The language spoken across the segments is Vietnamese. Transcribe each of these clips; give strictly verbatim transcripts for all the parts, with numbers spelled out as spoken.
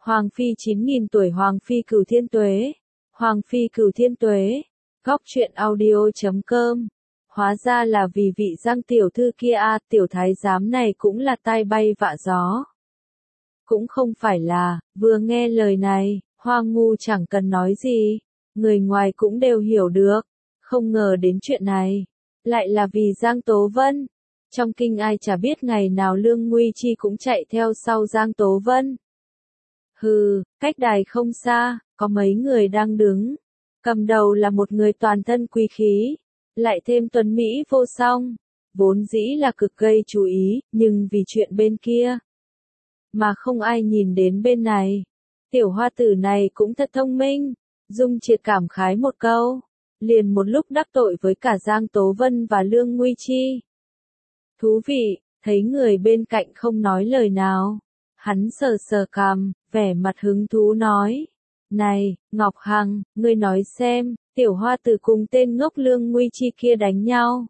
Hoàng phi chín nghìn tuổi Hoàng phi cửu thiên tuế. Hoàng phi cửu thiên tuế. Góc truyện audio chấm com. Hóa ra là vì vị Giang tiểu thư kia a, à, tiểu thái giám này cũng là tai bay vạ gió. Cũng không phải là, vừa nghe lời này, Hoa Ngu chẳng cần nói gì, người ngoài cũng đều hiểu được, không ngờ đến chuyện này, lại là vì Giang Tố Vân. Trong kinh ai chả biết ngày nào Lương Nguy Chi cũng chạy theo sau Giang Tố Vân. Hừ, cách đài không xa, có mấy người đang đứng. Cầm đầu là một người toàn thân quý khí, lại thêm tuấn Mỹ vô song, vốn dĩ là cực gây chú ý, nhưng vì chuyện bên kia, mà không ai nhìn đến bên này. Tiểu hoa tử này cũng thật thông minh, Dung Triệt cảm khái một câu, liền một lúc đắc tội với cả Giang Tố Vân và Lương Nguy Chi. Thú vị, thấy người bên cạnh không nói lời nào, hắn sờ sờ cằm, vẻ mặt hứng thú nói, này, Ngọc Hằng, ngươi nói xem, tiểu hoa tử cùng tên ngốc Lương Nguy Chi kia đánh nhau.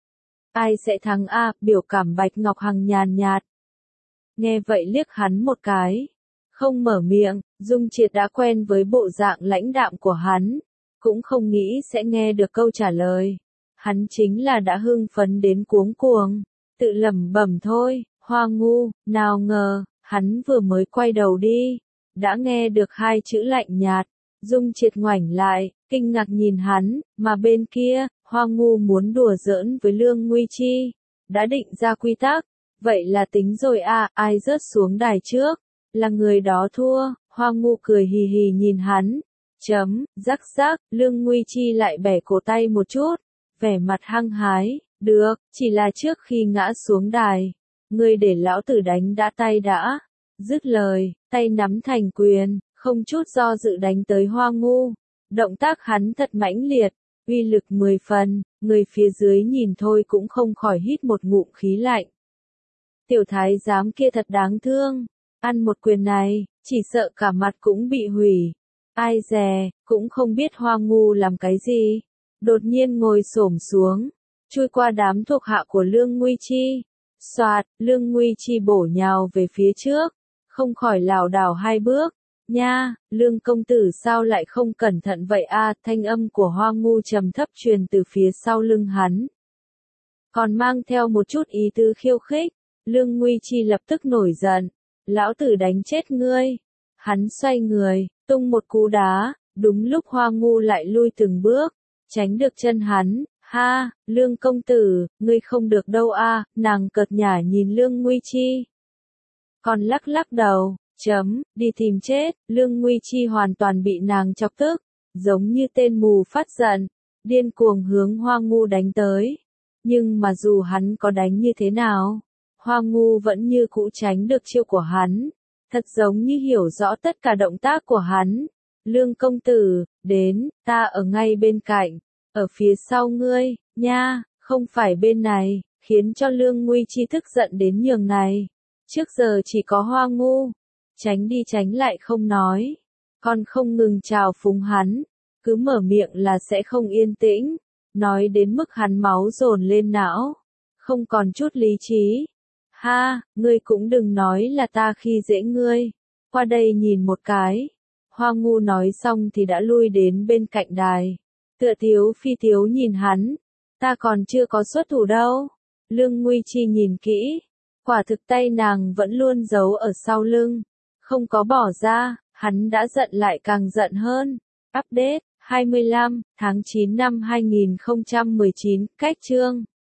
Ai sẽ thắng a? Biểu cảm Bạch Ngọc Hằng nhàn nhạt. Nghe vậy liếc hắn một cái, không mở miệng, Dung Triệt đã quen với bộ dạng lãnh đạm của hắn, cũng không nghĩ sẽ nghe được câu trả lời. Hắn chính là đã hưng phấn đến cuống cuồng, tự lẩm bẩm thôi, Hoa Ngu, nào ngờ, hắn vừa mới quay đầu đi, đã nghe được hai chữ lạnh nhạt. Dung Triệt ngoảnh lại, kinh ngạc nhìn hắn, mà bên kia, Hoa Ngu muốn đùa giỡn với Lương Nguy Chi, đã định ra quy tắc, vậy là tính rồi à, ai rớt xuống đài trước, là người đó thua. Hoa Ngu cười hì hì nhìn hắn, chấm, rắc rắc, Lương Nguy Chi lại bẻ cổ tay một chút, vẻ mặt hăng hái, được, chỉ là trước khi ngã xuống đài, ngươi để lão tử đánh đã tay đã. Dứt lời, tay nắm thành quyền, không chút do dự đánh tới Hoa Ngu. Động tác hắn thật mãnh liệt, uy lực mười phần, người phía dưới nhìn thôi cũng không khỏi hít một ngụm khí lạnh. Tiểu thái giám kia thật đáng thương, ăn một quyền này, chỉ sợ cả mặt cũng bị hủy. Ai dè, cũng không biết Hoa Ngu làm cái gì, đột nhiên ngồi xổm xuống, chui qua đám thuộc hạ của Lương Nguy Chi. Soạt, Lương Nguy Chi bổ nhào về phía trước, không khỏi lảo đảo hai bước. Nha, Lương công tử sao lại không cẩn thận vậy a? À, thanh âm của Hoa Ngu trầm thấp truyền từ phía sau lưng hắn, còn mang theo một chút ý tứ khiêu khích. Lương Nguy Chi lập tức nổi giận, lão tử đánh chết ngươi. Hắn xoay người, tung một cú đá, đúng lúc Hoa Ngu lại lui từng bước, tránh được chân hắn. Ha, Lương công tử, ngươi không được đâu a. À, nàng cợt nhả nhìn Lương Nguy Chi, còn lắc lắc đầu. Chấm, đi tìm chết. Lương Nguy Chi hoàn toàn bị nàng chọc tức, giống như tên mù phát giận, điên cuồng hướng Hoa Ngu đánh tới. Nhưng mà dù hắn có đánh như thế nào, Hoa Ngu vẫn như cũ tránh được chiêu của hắn, thật giống như hiểu rõ tất cả động tác của hắn. Lương công tử, đến, ta ở ngay bên cạnh, ở phía sau ngươi, nha, không phải bên này, khiến cho Lương Nguy Chi tức giận đến nhường này. Trước giờ chỉ có Hoa Ngu, tránh đi tránh lại không nói, còn không ngừng chào phúng hắn, cứ mở miệng là sẽ không yên tĩnh, nói đến mức hắn máu dồn lên não, không còn chút lý trí. Ha, ngươi cũng đừng nói là ta khi dễ ngươi, qua đây nhìn một cái. Hoa Ngu nói xong thì đã lui đến bên cạnh đài, tựa tiếu phi tiếu nhìn hắn, ta còn chưa có xuất thủ đâu. Lương Nguy Chi nhìn kỹ, quả thực tay nàng vẫn luôn giấu ở sau lưng, không có bỏ ra. Hắn đã giận lại càng giận hơn. Update hai mươi lăm tháng chín năm hai nghìn không trăm mười chín, cách chương